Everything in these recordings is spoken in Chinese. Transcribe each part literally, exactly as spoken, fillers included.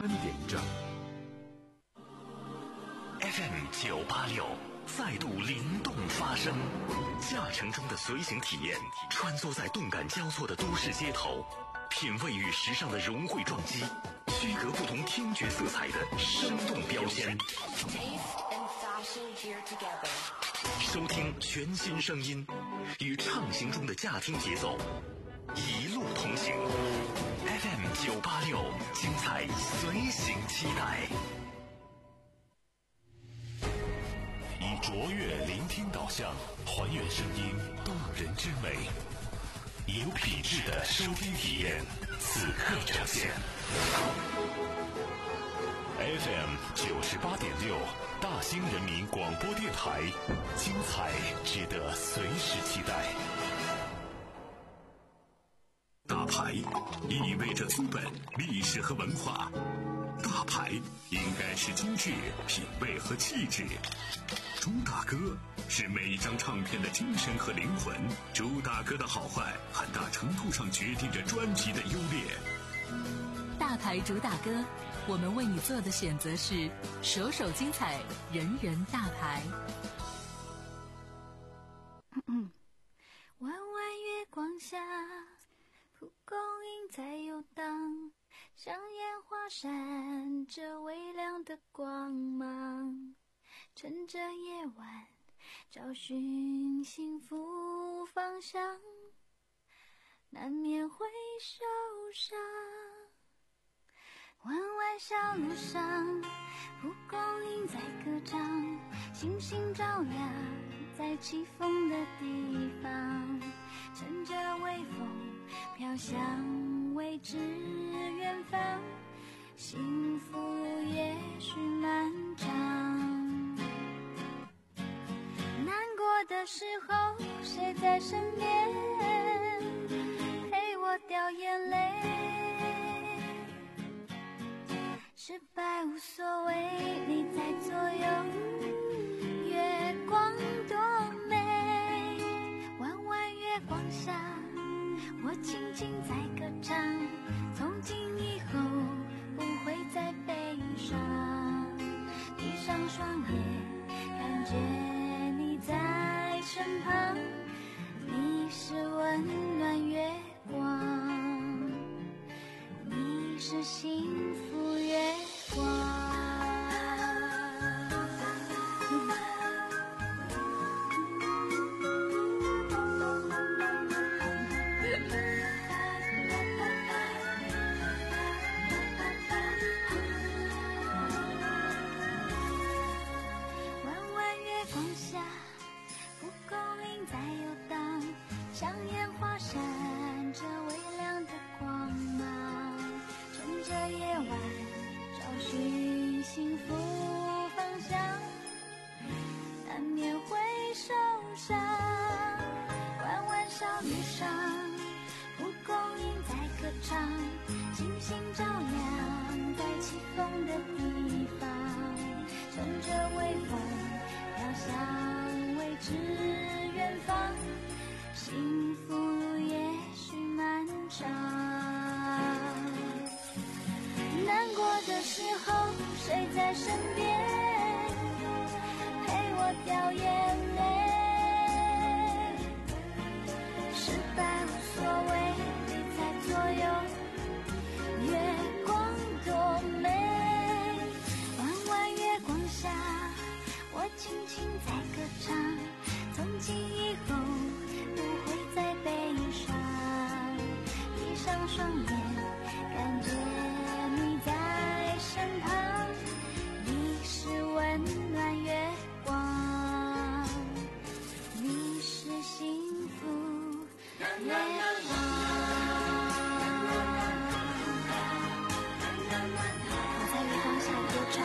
观点站 F M 九八六再度灵动发声，驾乘中的随行体验，穿梭在动感交错的都市街头，品味与时尚的融汇撞击，区隔不同听觉色彩的生动标签。收听全新声音，与畅行中的驾听节奏，一路同行。F M 九八六，精彩随行期待。以卓越聆听导向，还原声音动人之美，有品质的收听体验，此刻呈现。F M 九十八点六，大兴人民广播电台，精彩值得随时期待。大牌意味着资本、历史和文化，大牌应该是精致、品味和气质。朱大哥是每一张唱片的精神和灵魂，朱大哥的好坏很大程度上决定着专辑的优劣。 大牌朱大哥，我们为你做的选择是首首精彩，人人大牌。 弯弯月光下，蒲公英在游荡，像烟花闪着微亮的光芒，趁着夜晚找寻幸福方向，难免会受伤。弯弯小路上，蒲公英在歌唱，星星照亮在起风的地方，趁着微风飘向未知远方，幸福也许漫长。难过的时候，谁在身边陪我掉眼泪？失败无所谓，你在左右，月光多美。弯弯月光下，我轻轻在歌唱，从今以后不会再悲伤。闭上双眼，感觉你在身旁，你是温暖月光，你是幸福月光。弯弯月光下，蒲公英在游荡，像烟花闪着微亮的光芒，趁着夜晚找寻幸福方向，难免会受伤。弯弯小路上，蒲公英在歌唱，星星照亮在起风的地方，趁着微风飘向未知远方，幸福也许漫长。难过的时候，谁在身边陪我掉眼泪？失败无所谓，你在左右，月光多美。弯弯月光下，我轻轻在歌唱，从今以后不会再悲伤。闭上双眼，感觉你在身旁，你是温暖月光，你是幸福月光。我在月光下歌唱，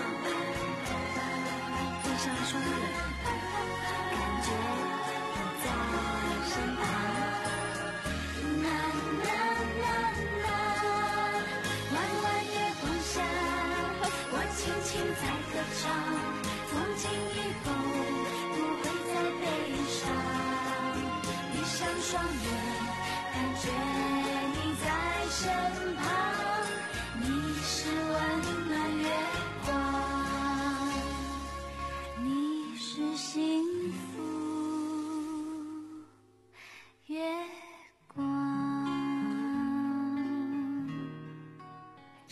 闭上双眼，感觉你在身旁。啦啦啦啦，弯弯月光下，我轻轻在歌唱，从今以后不会再悲伤。闭上双眼，感觉你在身旁，你是温暖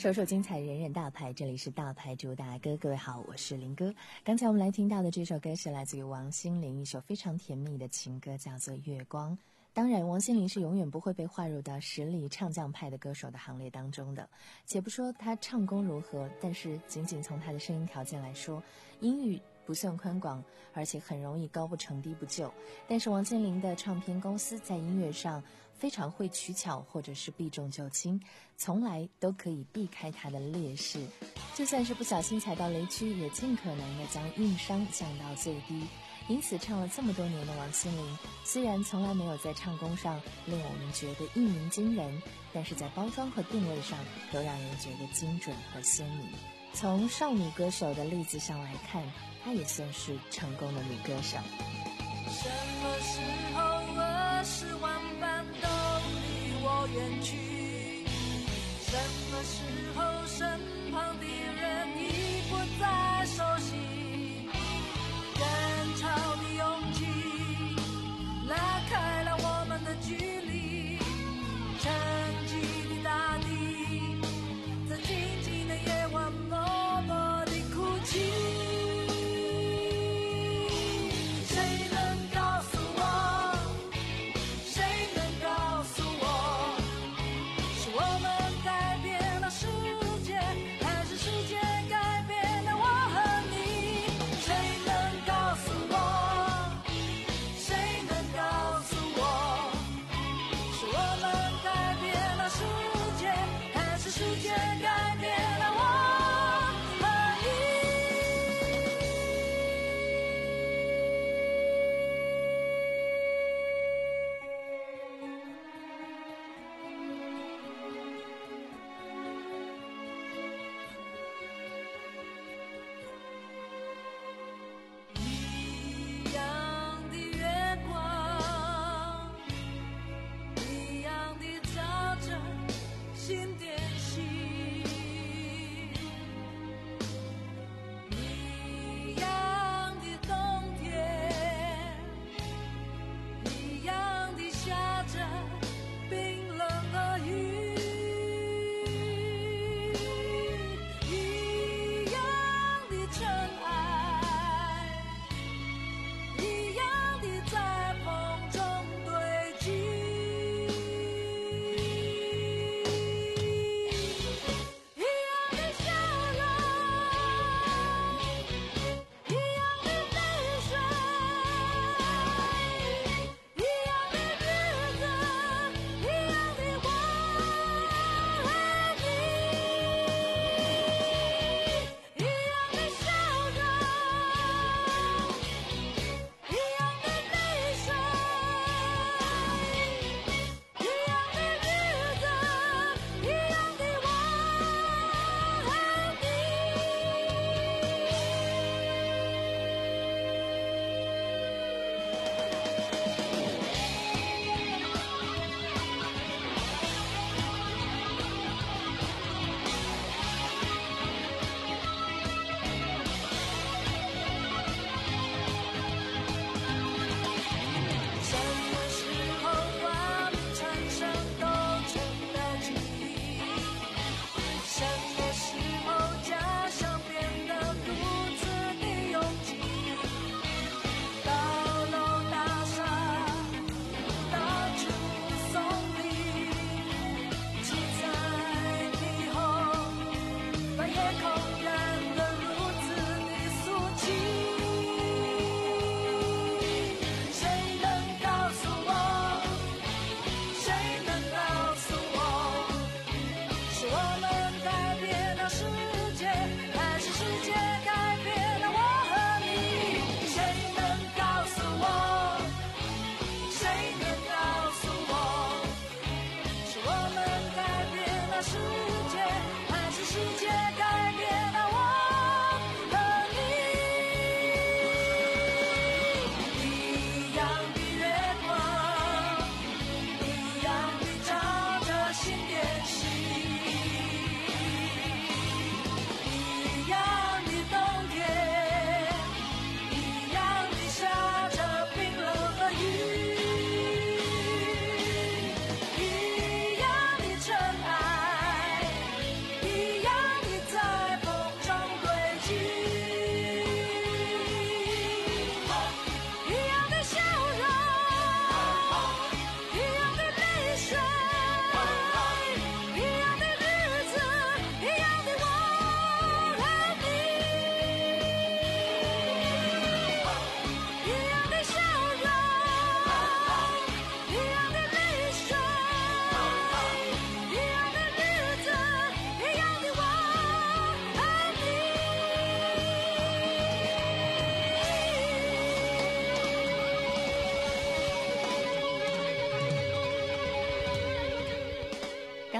首首精彩，人人大牌，这里是大牌主打歌。各位好，我是林哥。刚才我们来听到的这首歌是来自于王心凌，一首非常甜蜜的情歌，叫做《月光》。当然，王心凌是永远不会被划入到实力唱将派的歌手的行列当中的。且不说她唱功如何，但是仅仅从她的声音条件来说，音域不算宽广，而且很容易高不成低不就。但是王心凌的唱片公司在音乐上非常会取巧，或者是避重就轻，从来都可以避开她的劣势。就算是不小心踩到雷区，也尽可能的将硬伤降到最低。因此唱了这么多年的王心凌，虽然从来没有在唱功上令我们觉得一鸣惊人，但是在包装和定位上都让人觉得精准和鲜明。从少女歌手的例子上来看，她也算是成功的女歌手。 什么时候儿时玩伴都离我远去，什么时候身旁的人已不再熟悉，人潮的拥挤拉开了我们的距离，沉寂的大地在静静的夜晚默默地哭泣。谁能告诉我，谁能告诉我，是我们改变了世界，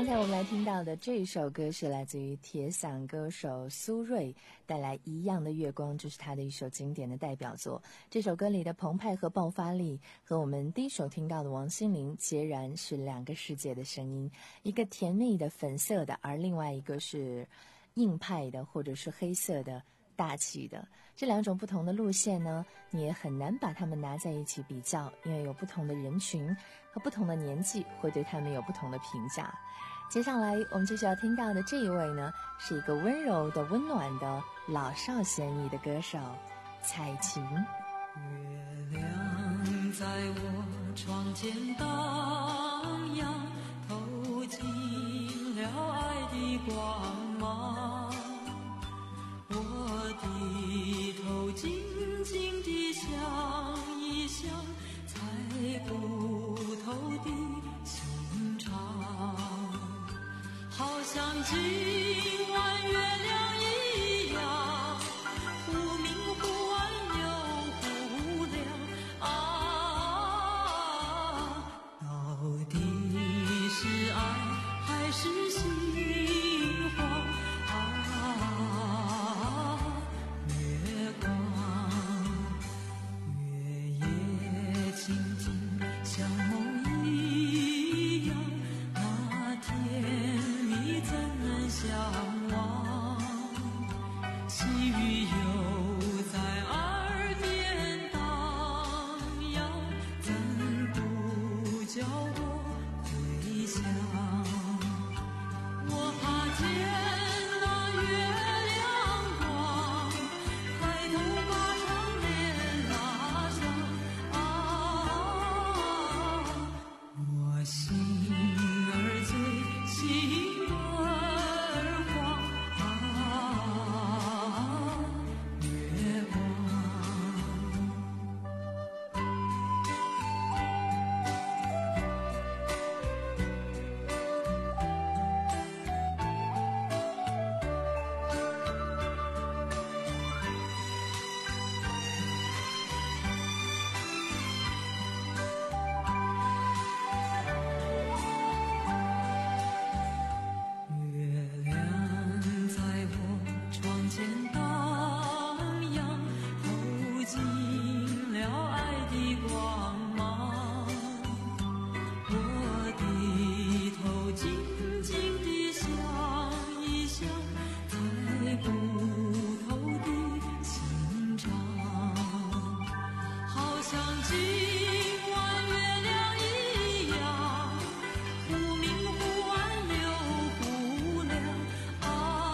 刚才我们来听到的这首歌是来自于铁嗓歌手苏芮带来《一样的月光》，这是他的一首经典的代表作。这首歌里的澎湃和爆发力和我们第一首听到的王心凌截然是两个世界的声音，一个甜蜜的粉色的，而另外一个是硬派的或者是黑色的大气的。这两种不同的路线呢，你也很难把它们拿在一起比较，因为有不同的人群和不同的年纪会对他们有不同的评价。接下来我们继续要听到的这一位呢，是一个温柔的温暖的老少咸宜的歌手蔡琴。 月亮在我窗前荡漾，透进了爱的光芒，我低头静静地想一想，猜不透的心肠，好像今晚月亮一样，忽明忽暗又忽亮啊，到底是爱还是心慌啊？月光，月夜静静像梦一样，那天你怎能相忘？细雨又在耳边荡漾，怎不叫我回想？我怕见那月亮光，抬头把长脸拉长啊，我心儿醉，心儿慌啊，月光。月亮在我窗前荡漾，透进了爱的光芒，我低头静静地想一想，猜不透的心肠，好像今晚月亮一样，忽明忽暗又忽亮啊，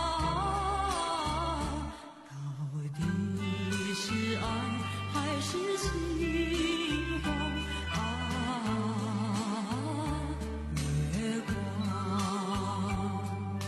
到底是爱还是心慌啊？月光。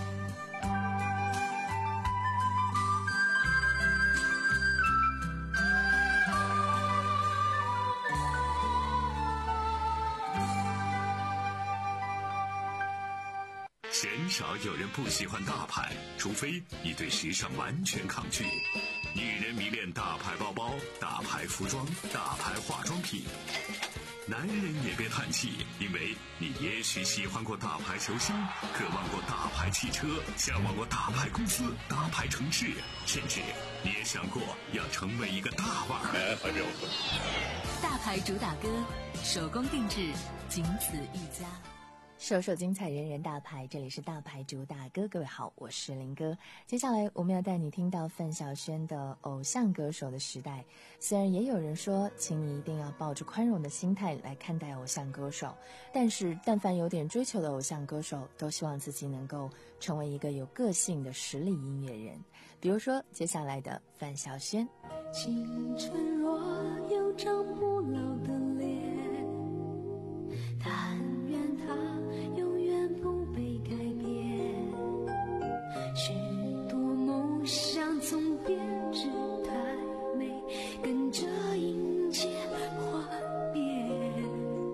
鲜少有人不喜欢大牌，除非你对时尚完全抗拒。女人迷恋大牌包包、大牌服装、大牌化妆品。男人也别叹气，因为你也许喜欢过大牌球星，渴望过大牌汽车，向往过大牌公司、大牌城市，甚至你也想过要成为一个大腕儿。 大牌主打歌，手工定制，仅此一家。 首首精彩，人人大牌，这里是大牌主打歌。各位好，我是林哥。接下来我们要带你听到范晓萱的偶像歌手的时代。虽然也有人说，请你一定要抱着宽容的心态来看待偶像歌手，但是但凡有点追求的偶像歌手，都希望自己能够成为一个有个性的实力音乐人。比如说接下来的范晓萱。 青春若有张不老的脸，但愿它永远不被改变，许多梦想总编织太美，跟着迎接幻变。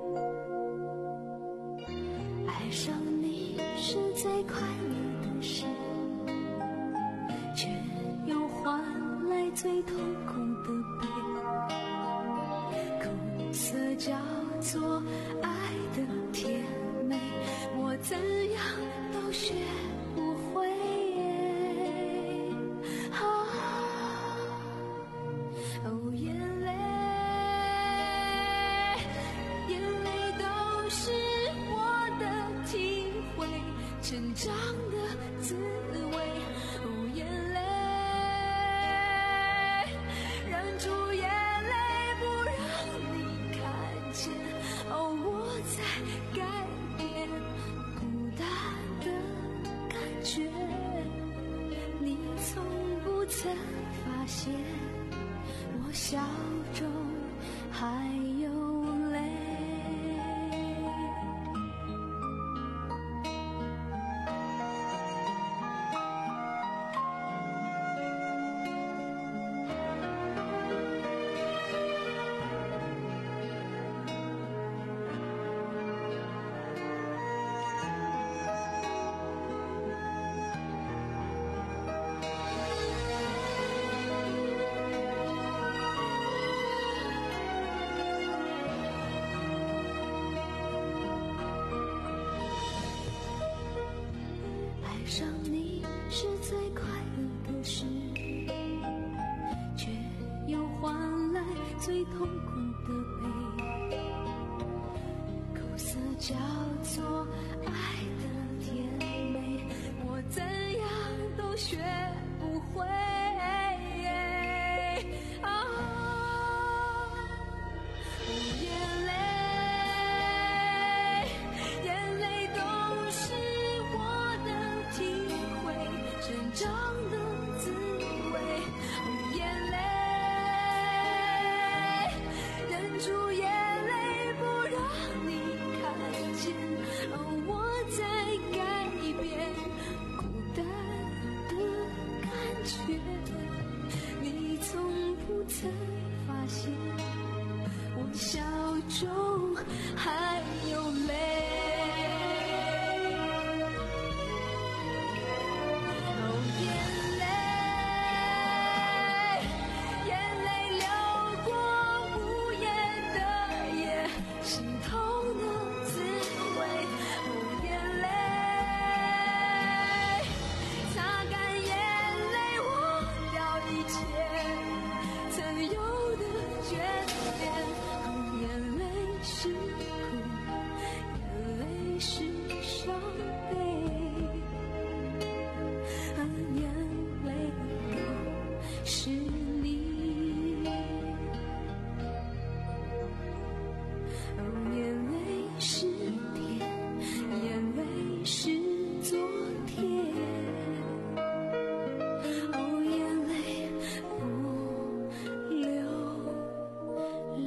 爱上你是最快乐的事，却又换来最痛苦的别，苦涩叫做爱的甜美，我怎样学不会。啊，哦，眼泪，眼泪都是我的体会，成长的滋味。哦，眼泪，忍住眼泪不让你看见。哦，我在改变孤单的感觉，你从不曾发现我笑中还有泪。爱上你是最快乐的事，却又换来最痛苦的悲。苦涩叫做爱的甜美，我怎样都学不会。啊，眼泪，眼泪都是我的体会，成长的滋味。眼泪，忍住眼泪不让你看见。我在改变孤单的感觉，你从不曾发现我笑中还有泪。哦，眼泪，眼泪流过无言的夜，心痛的滋味。哦，眼泪，擦干眼泪，忘掉一切曾有的眷恋。哦，眼泪是苦，眼泪是伤悲。啊，眼泪都是你。哦，眼泪是甜，眼泪是昨天。哦，眼泪不流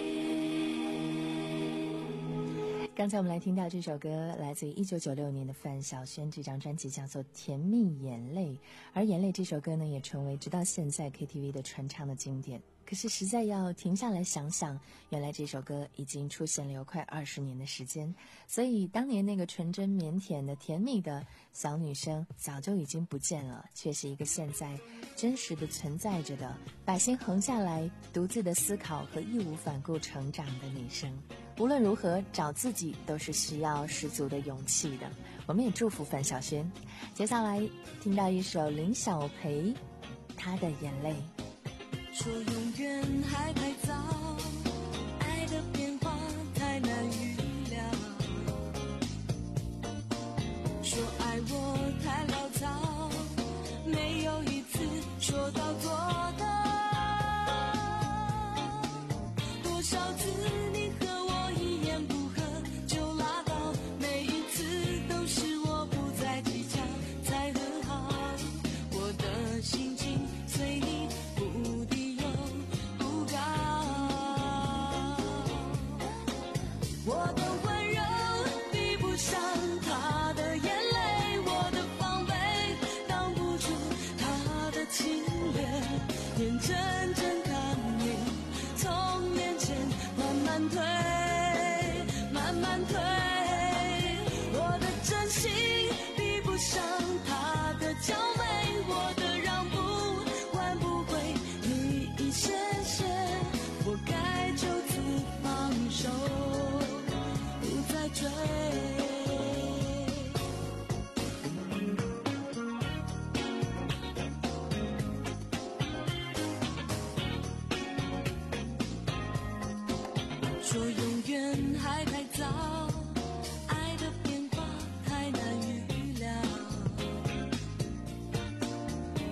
泪。 刚才我们来听到这首歌，来自于一九九六年的范晓萱，这张专辑叫做《甜蜜眼泪》，而《眼泪》这首歌呢，也成为直到现在 K T V 的传唱的经典。可是实在要停下来想想，原来这首歌已经出现了有快二十年的时间，所以当年那个纯真腼腆的甜蜜的小女生早就已经不见了，却是一个现在真实的存在着的，把心横下来，独自的思考和义无反顾成长的女生。无论如何，找自己都是需要十足的勇气的。我们也祝福范晓萱。接下来听到一首林小培，她的眼泪。 说永远还太早，爱的变化太难预料。说爱我太潦草，没有一次说到做到。多少次你和我一言不合就拉倒，每一次都是我不再计较才和好。我的心情随你不低又不高，我的温柔比不上他的眼泪，我的防备挡不住他的侵略，眼睁睁看你从眼前慢慢退，慢慢退。我的真心比不上他的娇媚，我的让步换不回你一些些，我该就此放手，不再追。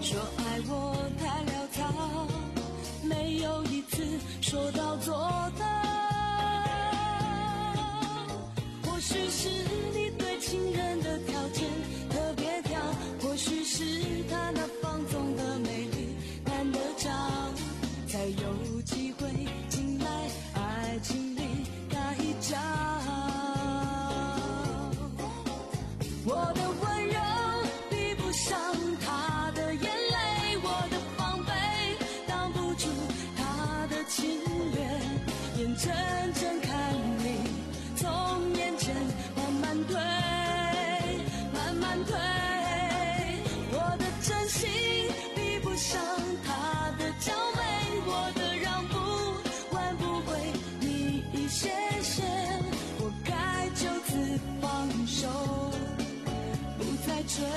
说爱我太潦草，没有一次说到做到。或许是你对情人的条件特别挑，或许是他那放纵的美丽难得着，才有机会进来爱情里打一仗。我的温柔比不上他的眼泪，我的防备挡不住他的侵略，眼睁睁看你从眼前慢慢退，慢慢退。我的真心比不上他的娇媚，我的让步挽不回你一些些，我该就此放手，不再追。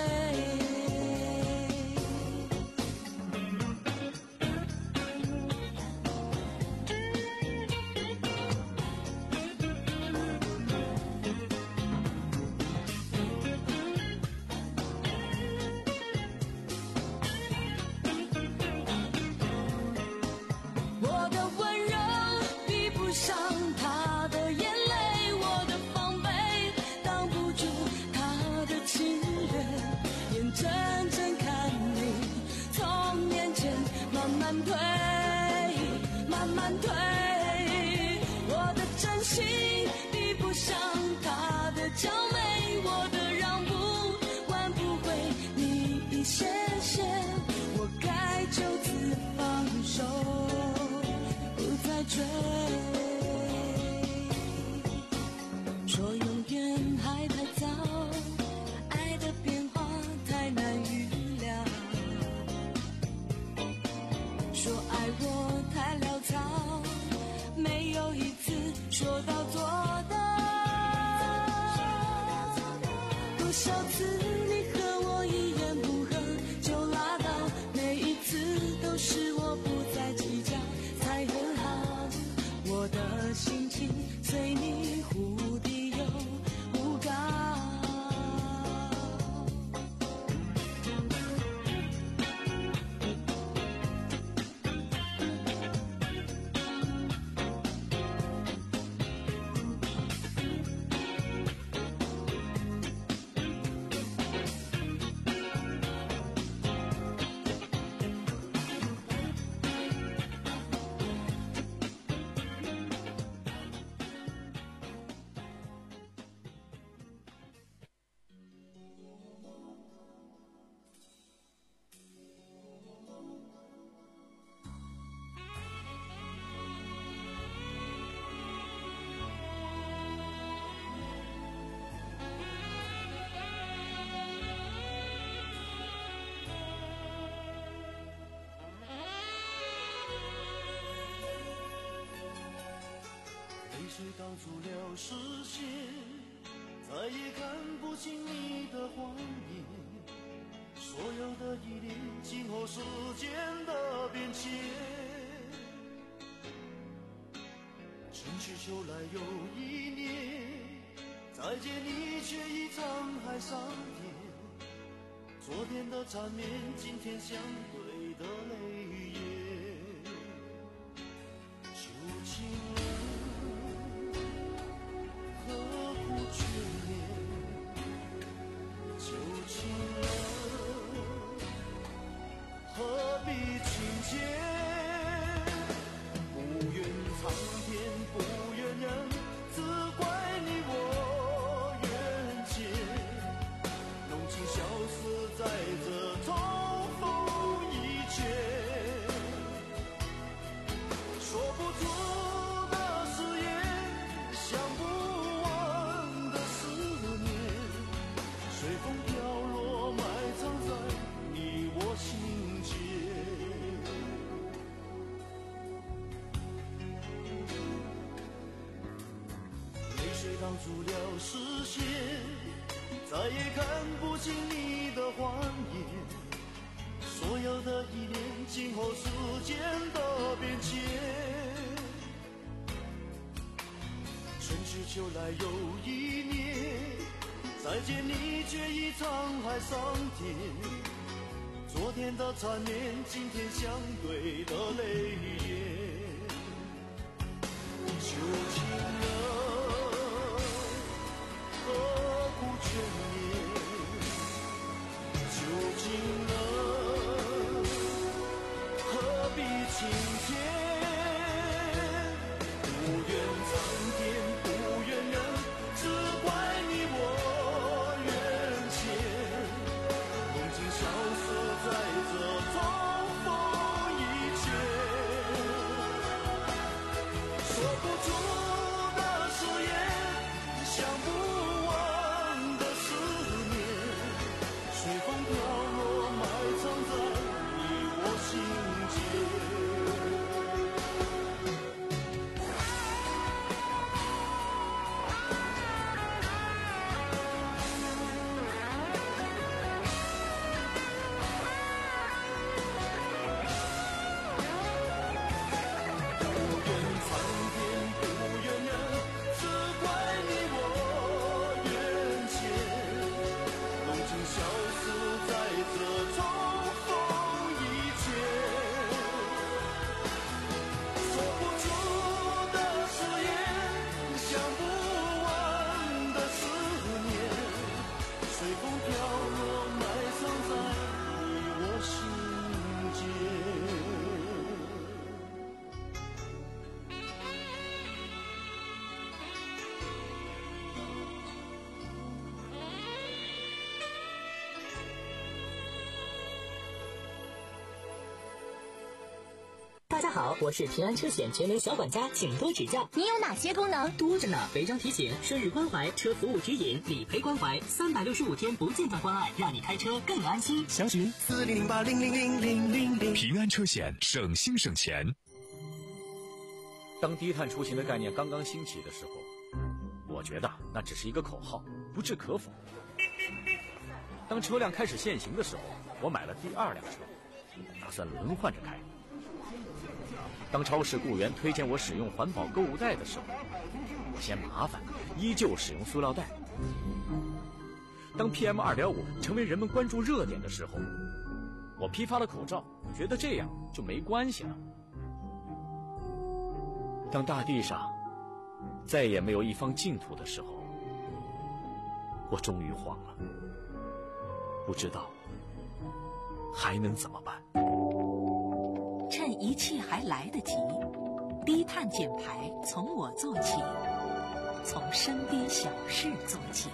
我的温柔比不上他的眼泪，我的防备挡不住他的侵略，眼睁睁看你从眼前慢慢退，慢慢退。我的真心比不上他的娇媚，我的让步挽不回你一些些，我该就此放手，不再追。说永远还太早，爱的变化太难预料。说爱我太潦草，没有一次说到做到。多少次你和我一言不合就拉倒，每一次都是我不再计较才很好。我的心情随你忽低又忽高。 泪水挡住了视线，再也看不清你的谎言。所有的依恋，经过时间的变迁。春去秋来又一年，再见你却已沧海桑田。昨天的缠绵，今天相对的泪眼。旧情人何苦眷恋？旧情人何必情结？不愿苍天，不愿人，只怪你我缘浅。浓情消失在这重逢以前，说不出的誓言，想不完的思念，随风飘落，埋藏在你我心间。泪水挡住了视线，再也看不清你的谎言。所有的依恋，经过时间的变迁。春去秋来又一年，再见你却已沧海桑田。昨昨天的缠绵，今天相对的泪眼，究竟了何苦眷恋？究竟了何必今天？不愿苍天，不怨人，只怪你我缘浅，梦境消失在这重逢以前，说不出的誓言，想不完的思念，随风飘落，埋藏在你我心间。 大家好，我是平安车险全能小管家，请多指教。 你有哪些功能？ 多着呢，违章提醒、生日关怀、车服务指引、理赔关怀，三百六十五天不间断关爱，让你开车更安心。 详询四零零八零零零零零零。 平安车险，省心省钱。 当低碳出行的概念刚刚兴起的时候，我觉得那只是一个口号，不置可否。当车辆开始限行的时候，我买了第二辆车，打算轮换着开。当超市雇员推荐我使用环保购物袋的时候，我嫌麻烦，依旧使用塑料袋。当 P M 二点五 成为人们关注热点的时候，我批发了口罩，觉得这样就没关系了。当大地上再也没有一方净土的时候，我终于慌了，不知道还能怎么办。 趁一切还来得及，低碳减排从我做起，从身边小事做起。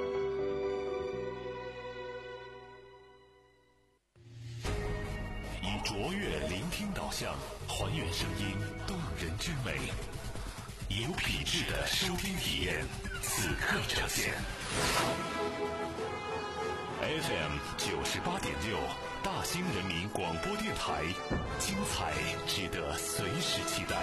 以卓越聆听导向，还原声音动人之美，有品质的收听体验，此刻呈现。F M 九十八点六，大兴人民广播电台，精彩值得随时期待。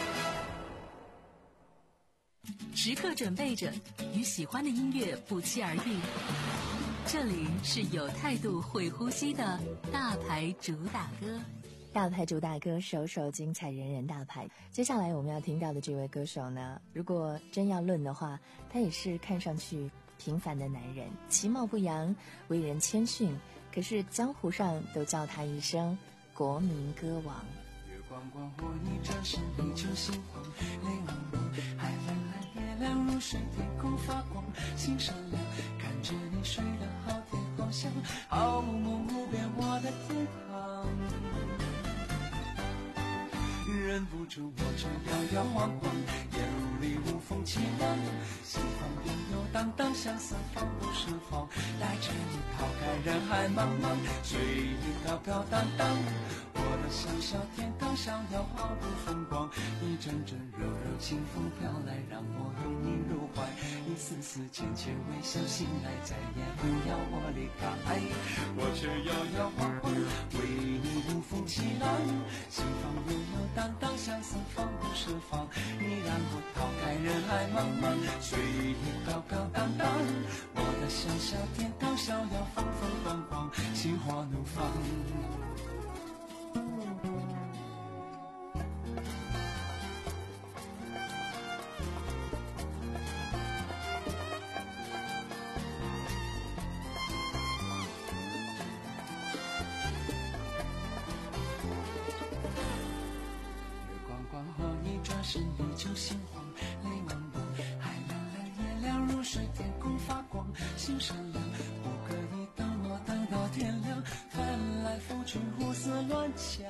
时刻准备着与喜欢的音乐不期而遇。这里是有态度、会呼吸的大牌主打歌。 大牌主打歌，首首精彩，人人大牌。接下来我们要听到的这位歌手呢，如果真要论的话，他也是看上去平凡的男人，其貌不扬，为人谦逊，可是江湖上都叫他一声国民歌王。 月光光或一转身，依旧心慌，泪汪汪，海蓝蓝，月亮如水，天空发光，心善良，看着你睡得好甜好香，好梦梦无边我的天堂。忍不住我这摇摇晃晃，眼如里无风起浪，心房悠悠荡荡，向四方不设防，带着你抛开人海茫茫，随意飘飘荡荡，我的小小天堂上要毫不风光，一阵阵柔柔清风飘来，让我拥你入怀，一丝丝浅浅微笑，醒来再也不要我离开，我却摇摇晃晃，为你无风起浪，心房悠悠荡荡，向四方不设防，你让我抛开人海茫茫，随意飘飘荡荡，我的小小天堂逍遥风风光光，心花怒放。 身依旧心慌，泪茫茫，海蓝蓝，月亮如水，天空发光，心善良，不可以等我等到天亮，翻来覆去胡思乱想，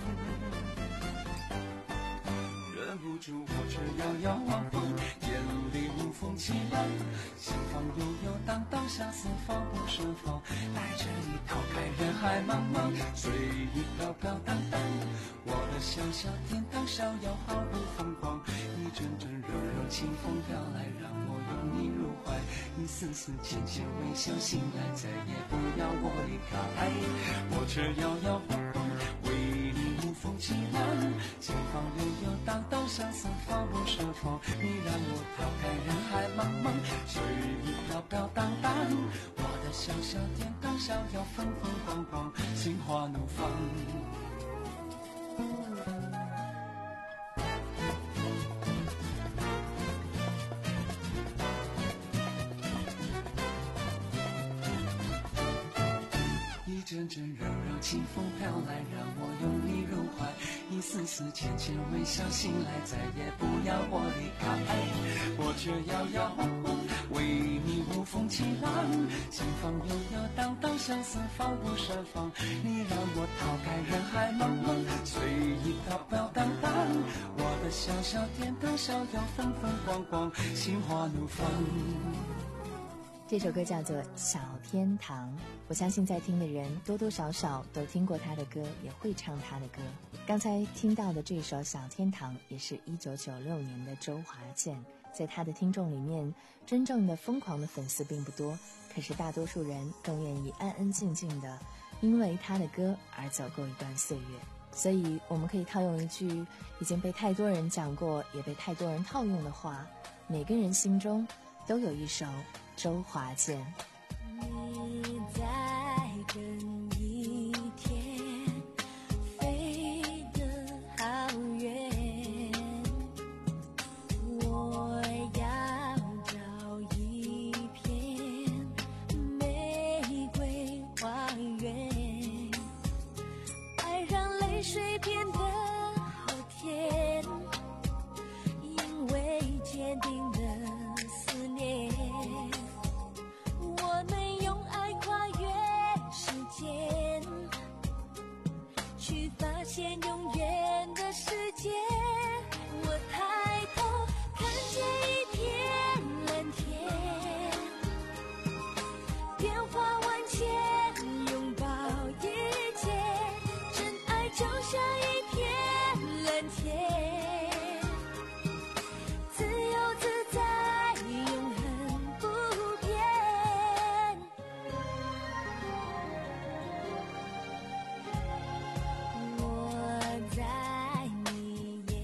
忍不住我却摇摇晃晃，眼里无风起浪，心房悠悠荡荡，相思放不胜放，带着你逃开人海茫茫，随意飘飘荡荡，我的小小天堂逍遥毫不疯狂，一阵阵柔柔清风飘来，让我拥你入怀，一丝丝浅浅微笑，醒来再也不要我离开，我却摇摇晃晃，为你无风起浪，心房悠悠荡荡，相思放不胜放，你让我逃开人海茫茫，随意飘飘荡荡，我的小小天堂逍遥风风光光，心花怒放。一阵阵柔柔清风飘来，让我拥你入怀，一丝丝浅浅微笑，醒来再也不要我离开，我却摇摇晃晃，为你无风起浪，心房悠悠荡荡，相思放不胜放，你让我逃开人海茫茫，随意飘飘荡荡，我的小小天堂逍遥风风光光，心花怒放。 这首歌叫做《小天堂》，我相信在听的人多多少少都听过他的歌，也会唱他的歌。刚才听到的这首《小天堂》也是一九九六年的周华健，在他的听众里面，真正的疯狂的粉丝并不多，可是大多数人更愿意安安静静的因为他的歌而走过一段岁月。所以我们可以套用一句已经被太多人讲过，也被太多人套用的话，每个人心中都有一首周华健。 你在跟一天飞得好远，我要找一片玫瑰花园，爱让泪水变得好甜，因为坚定的思念，我们用爱跨越时间，去发现永远的世界。我抬头看见一片蓝天，变化万千，拥抱一切，真爱就像一片蓝天，自由自在，永恒不变。我在你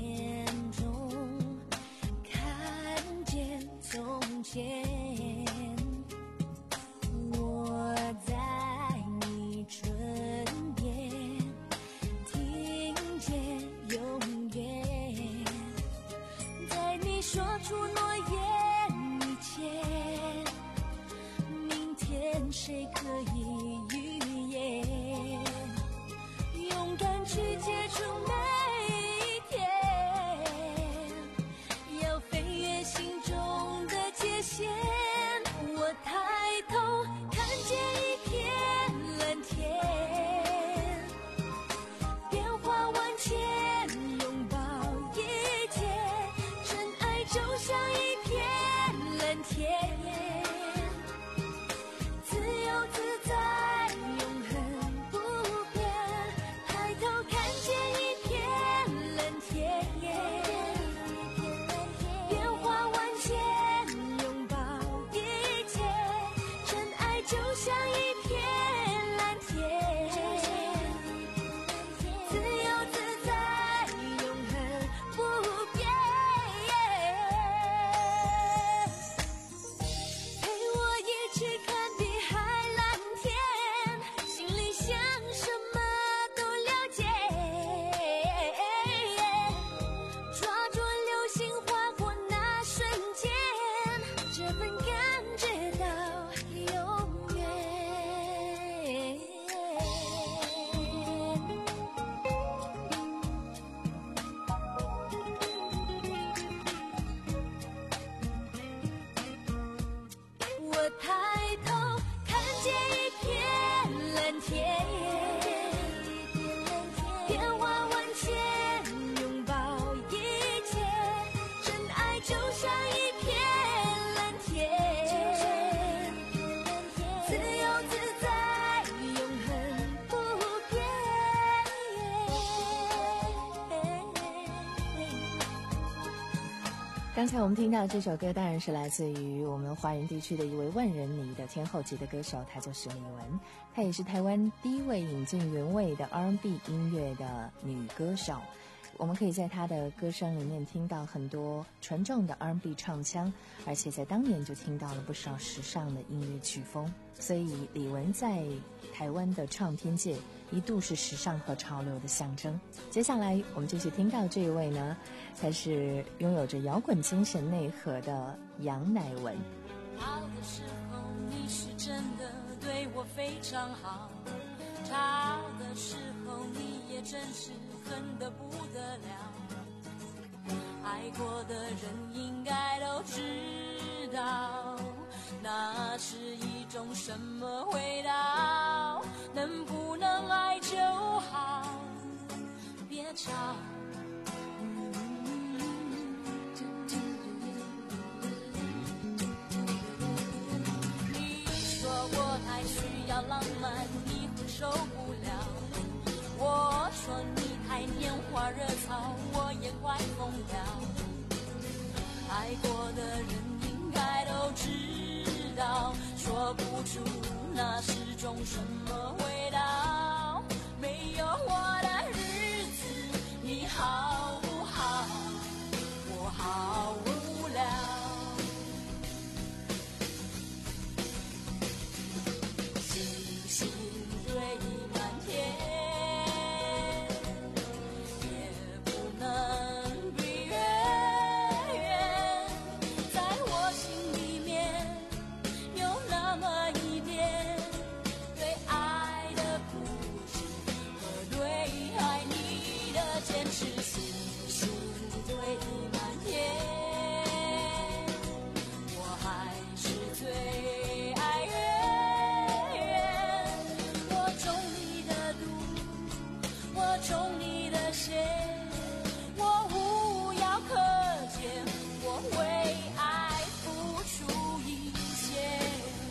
刚才我们听到这首歌当然是来自于我们华人地区的一位万人迷的天后级的歌手，她就是李玟，她也是台湾第一位引进原味的 R and B 音乐的女歌手。我们可以在她的歌声里面听到很多纯正的 R and B 唱腔，而且在当年就听到了不少时尚的音乐曲风，所以李玟在台湾的唱片界一度是时尚和潮流的象征。接下来我们继续听到这一位呢，她是拥有着摇滚精神内核的杨乃文。 好的时候你是真的对我非常好，差的时候你也真是恨得不得了，爱过的人应该都知道，那是一种什么味道，能不能爱就好，别吵。你说我太需要浪漫，你会受不了，我说你太拈花惹草，我也快疯了，爱过的人应该都知道，说不出那是种什么味道，没有我的日子你好不好，我好无聊，星星堆满天也不能比月圆，在我心里面有那么一点对爱的固执和对爱你的坚持，星星堆满天，我还是最爱月圆，我中你的毒，我中你的邪，我无药可解，我为爱付出一切。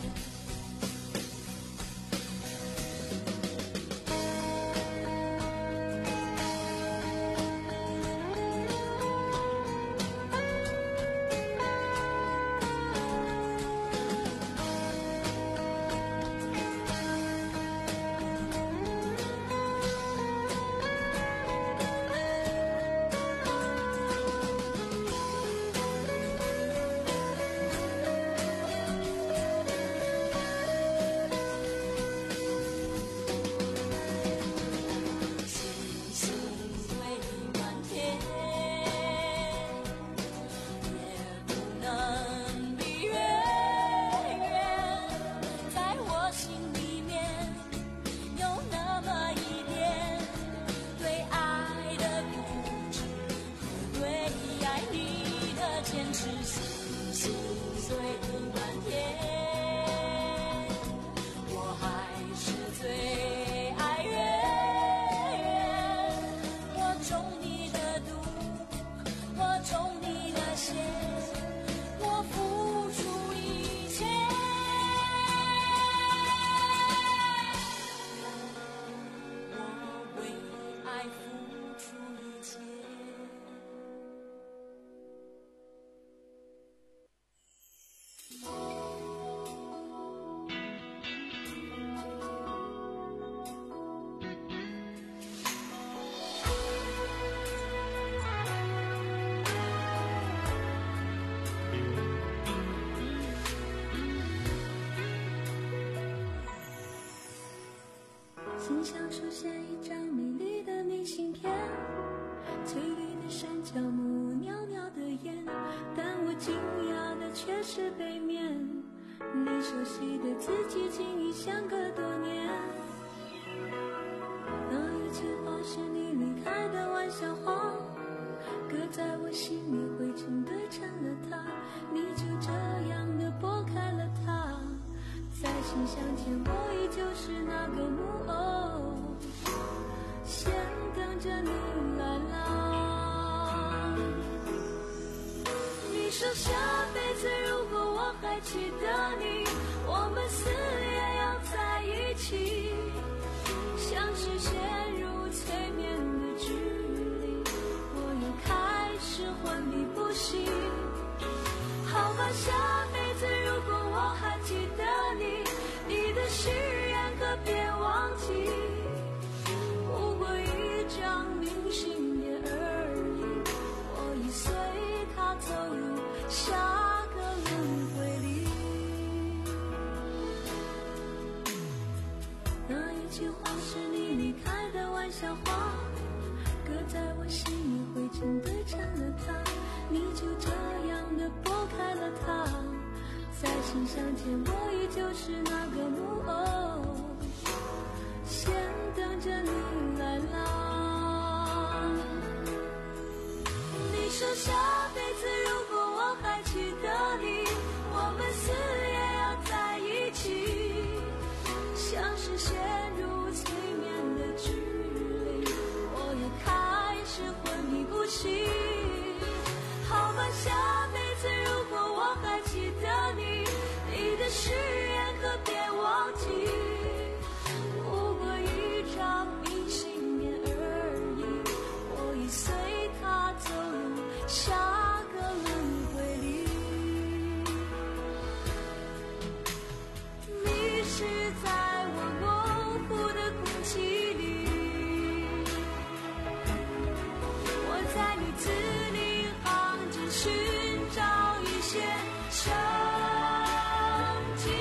心上出现一张美丽的明信片，翠绿的山脚木，袅袅的烟，但我惊讶的却是背面，你熟悉的字迹竟已相隔多年。那一句话是你离开的玩笑话，搁在我心里灰尘堆成了塔，你就这样的拨开了它，在信箱前我依旧是那个木偶，先等着你来啦。你说下辈子如果我还记得你，我们死也要在一起，像是陷入催眠的距离，我又开始昏迷不醒。 话，搁在我心里灰尘堆成了塔，你就这样的拨开了它，在心上牵我依旧是那个木偶，先等着你来啦。你说下辈子如果我还记得你，我们死也要在一起，像是陷入催眠的距离，我也开始昏迷不醒。好吧，下辈子如果我还记得你，你的誓言可别忘记，不过一张明信片而已，我已随它走入下个轮回里。迷失在我模糊的空气里，我在你字里行间寻找一些生机。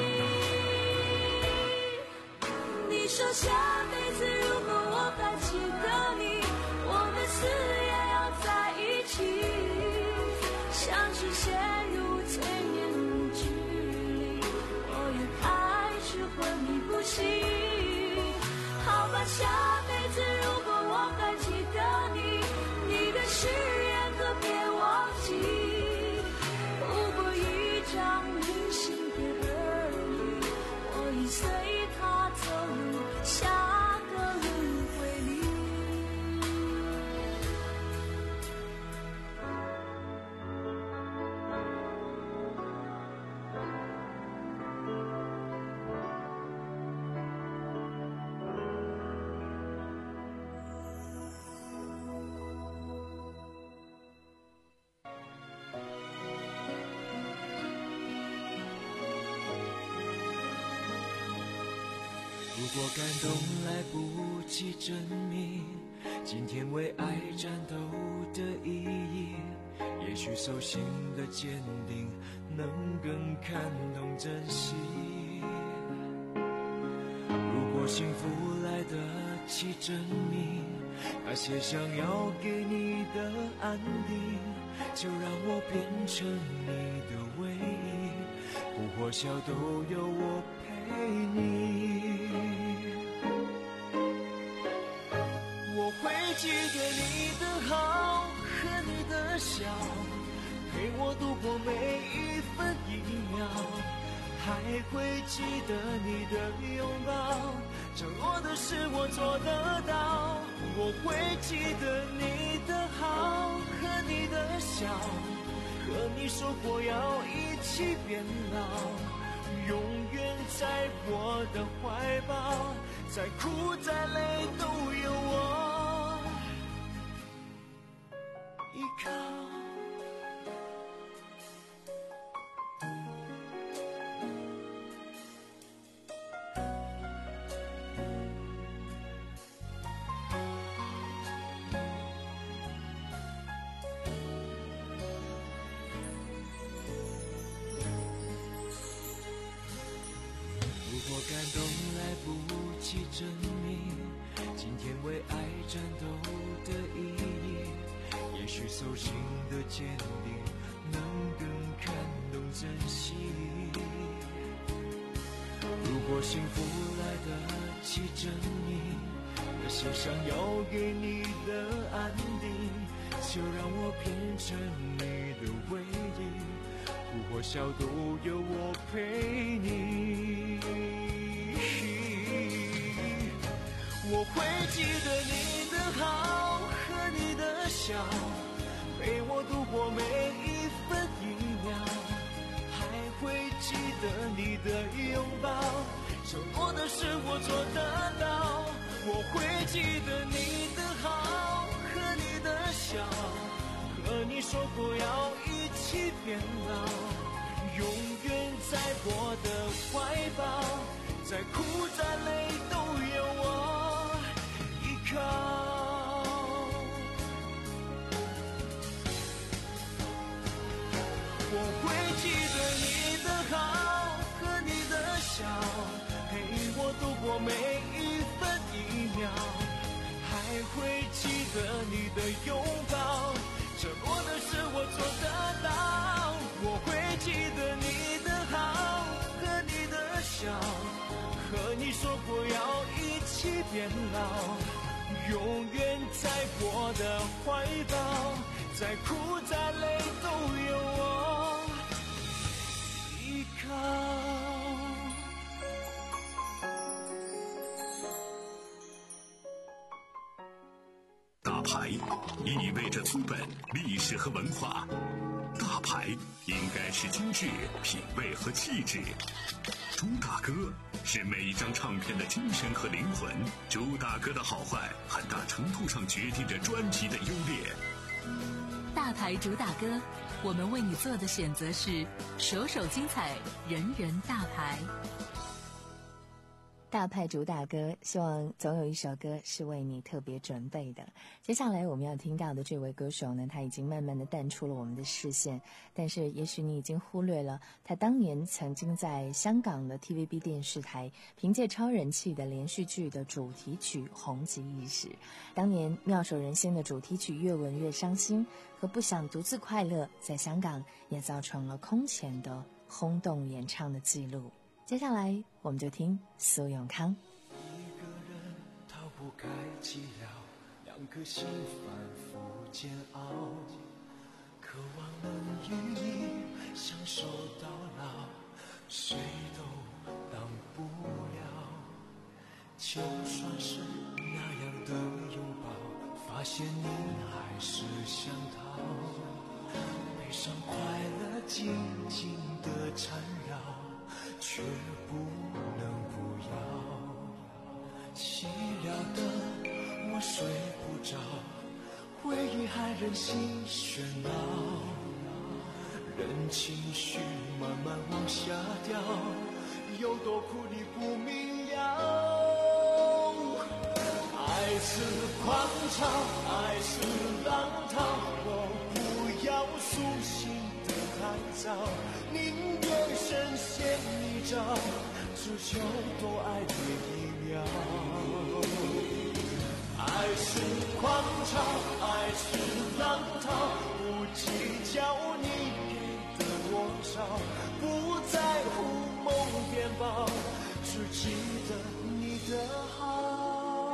你说下辈子如果我还记得你，我们死也要在一起，像是陷入催眠的距离，我也开始昏迷不醒。好吧，下辈子如果我还记得你，你的誓言可别忘记，不过一张明信片而已，我已随它走入下个轮回里。 如果感动来不及证明今天为爱战斗的意义，也许手心的坚定能更看懂珍惜。如果幸福来得及证明那些想要给你的安定，就让我变成你的唯一，哭或笑都有我陪你。我会记得你的好和你的笑，陪我度过每一分一秒，还会记得你的拥抱，承诺的事我做得到。我会记得你的好和你的笑，和你说过要一起变老，永远在我的怀抱，再苦再累都有我依靠。如果感动来不及证明今天为爱战斗的意义，也许手心的坚定能更看懂珍惜。如果幸福来得及证明那些想要给你的安定，就让我变成你的唯一，哭或笑都有我陪你。我会记得你的好和你的笑，陪我度过每一分一秒，还会记得你的拥抱，承诺的事我做得到。我会记得你的好和你的笑，和你说过要一起变老，永远在我的怀抱，再苦再累都有我依靠。我会记得你的好和你的笑，陪我度过每一分一秒， 的拥抱，承诺的事我做得到，我会记得你的好和你的笑，和你说过要一起变老，永远在我的怀抱，再苦再累都有我依靠。 大牌意味着资本、历史和文化，大牌应该是精致、品味和气质。朱大哥是每一张唱片的精神和灵魂，朱大哥的好坏很大程度上决定着专辑的优劣。 大牌主打歌，我们为你做的选择是首首精彩，人人大牌。 大牌主打歌，希望总有一首歌是为你特别准备的。接下来我们要听到的这位歌手呢，他已经慢慢的淡出了我们的视线，但是也许你已经忽略了他当年曾经在香港的 T V B 电视台凭借超人气的连续剧的主题曲红极一时。当年妙手仁心的主题曲越吻越伤心和不想独自快乐，在香港也造成了空前的轰动演唱的记录。接下来我们就听苏永康。 一个人逃不开寂寥，两颗心反复煎熬，渴望能与你相守到老，谁都挡不了。就算是那样的拥抱，发现你还是想逃，悲伤快乐紧紧的缠绕，却不能不要。寂寥的我睡不着，回忆还任性喧闹，任情绪慢慢往下掉，有多苦你不明了。爱是狂潮，爱是浪涛，我不要苏醒的太早，宁愿深陷泥沼，只求多爱你一秒。爱是狂潮，爱是浪涛，不计较你给的多少，不在乎梦变薄，只记得你的好。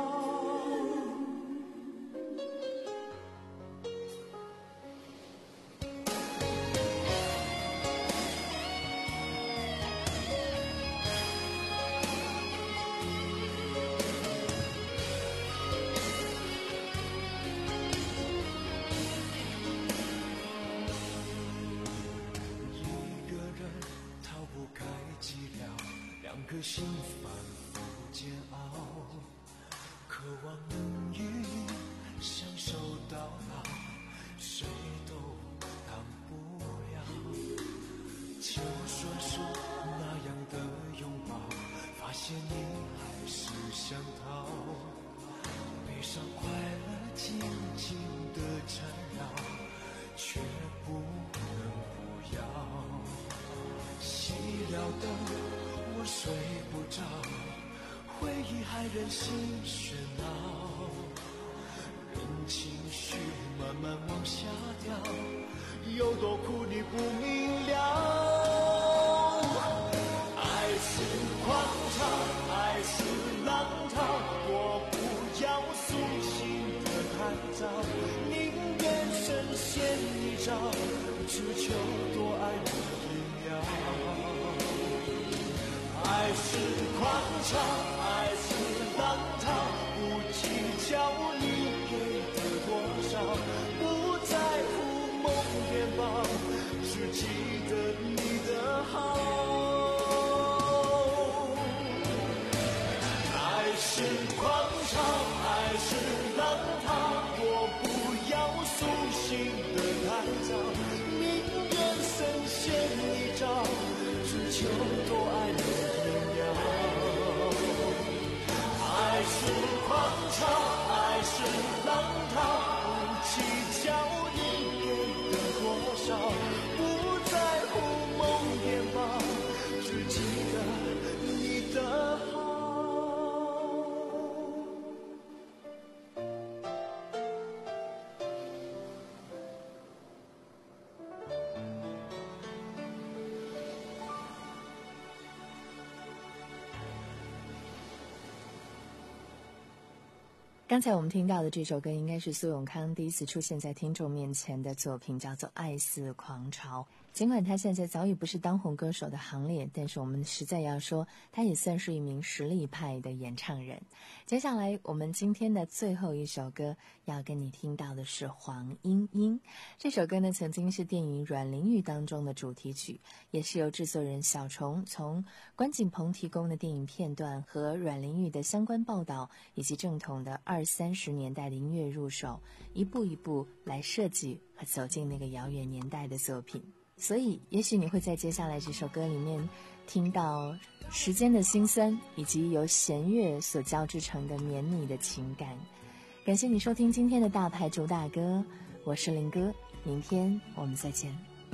两颗心反复煎熬，渴望能与你相守到老，谁都挡不了。就算是那样的拥抱，发现你还是想逃，悲伤快乐紧紧的缠绕，却不能不要。寂寥的我睡不着，回忆还任性喧闹，任情绪慢慢往下掉，有多苦你不明了。爱是狂潮，爱是浪涛，我不要苏醒的太早，宁愿深陷泥沼，只求多爱你一秒。爱是狂潮，爱是浪涛，不计较你给的多少，不在乎梦变薄，只记得你的好。爱是狂潮，爱是浪涛，我不要苏醒的太早，宁愿深陷泥沼，只求多爱你。爱是狂潮，爱是浪涛，不计较你给的多少，不在乎梦变薄，只记得你的好。 刚才我们听到的这首歌应该是苏永康第一次出现在听众面前的作品，叫做《爱似狂潮》。尽管他现在早已不是当红歌手的行列，但是我们实在要说，他也算是一名实力派的演唱人。接下来我们今天的最后一首歌要跟你听到的是黄莺莺。这首歌呢，曾经是电影《阮玲玉》当中的主题曲，也是由制作人小虫从关锦鹏提供的电影片段和阮玲玉的相关报道，以及正统的二三十年代的音乐入手，一步一步来设计和走进那个遥远年代的作品。所以也许你会在接下来这首歌里面听到时间的辛酸，以及由弦乐所交织成的绵密的情感。感谢你收听今天的大牌主打歌，我是林哥，明天我们再见。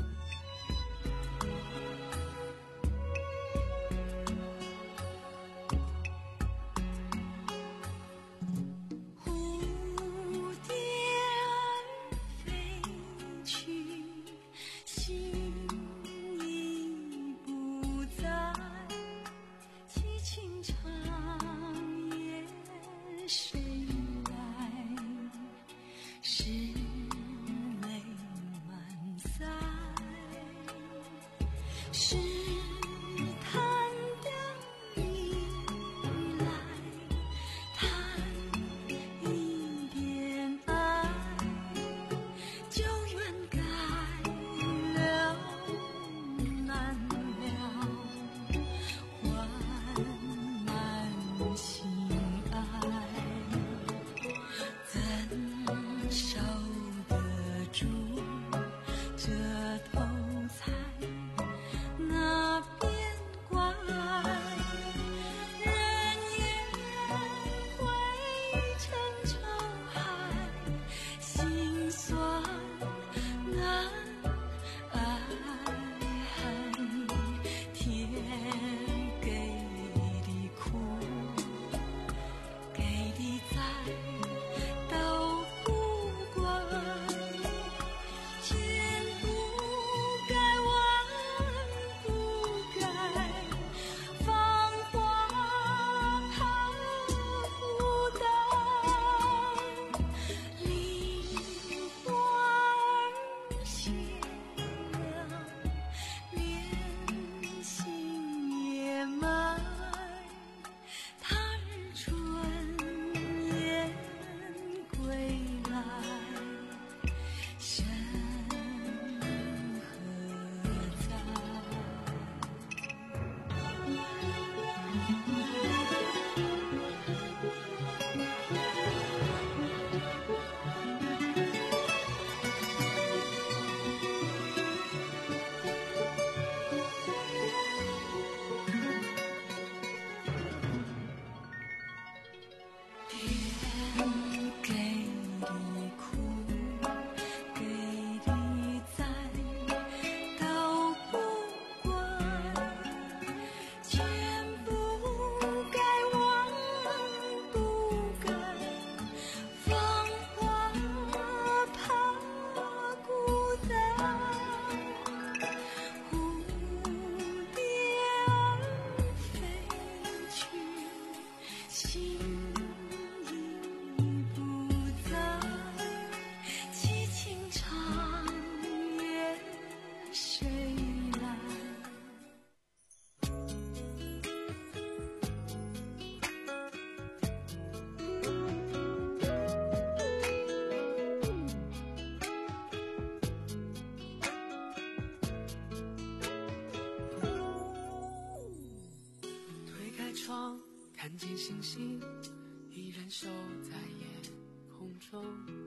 看见星星依然守在夜空中，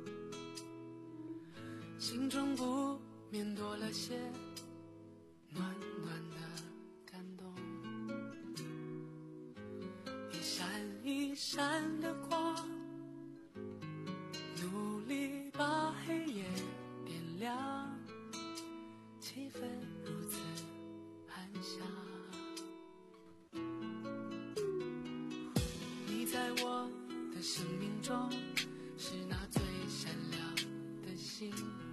心中不免多了些暖暖的感动。一闪一闪的光，努力把黑夜点亮，气氛如此安详。在我的生命中，是那最闪亮的星，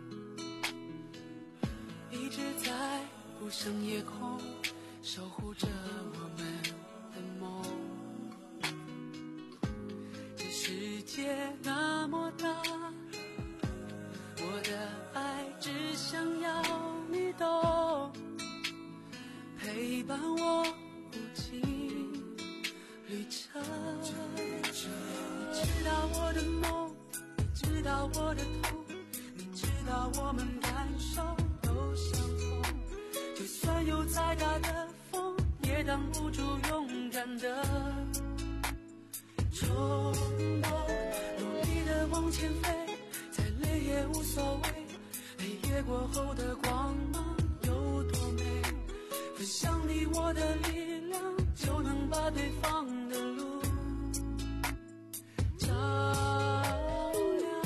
一直在孤生夜空守护着我们的梦。这世界道我的梦，你知道我的痛，你知道我们感受都相同。就算有再大的风，也挡不住勇敢的冲动。努力的往前飞，再累也无所谓。黑夜过后的光芒有多美？分享你我的力量，就能把对方的路照亮。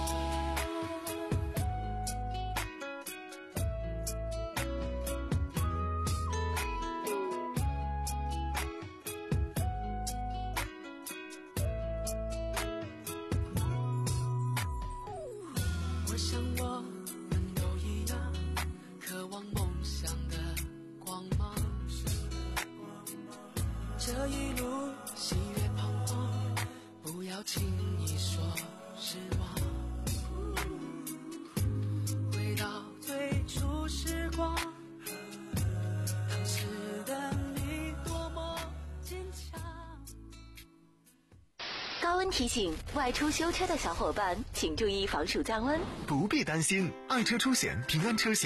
我想我们都一样，渴望梦想的光芒。这一路喜悦彷徨，不要轻易说失望。回到最初时光，当时的你多么坚强。 高温提醒：外出修车的小伙伴，请注意防暑降温。 不必担心，爱车出险平安车险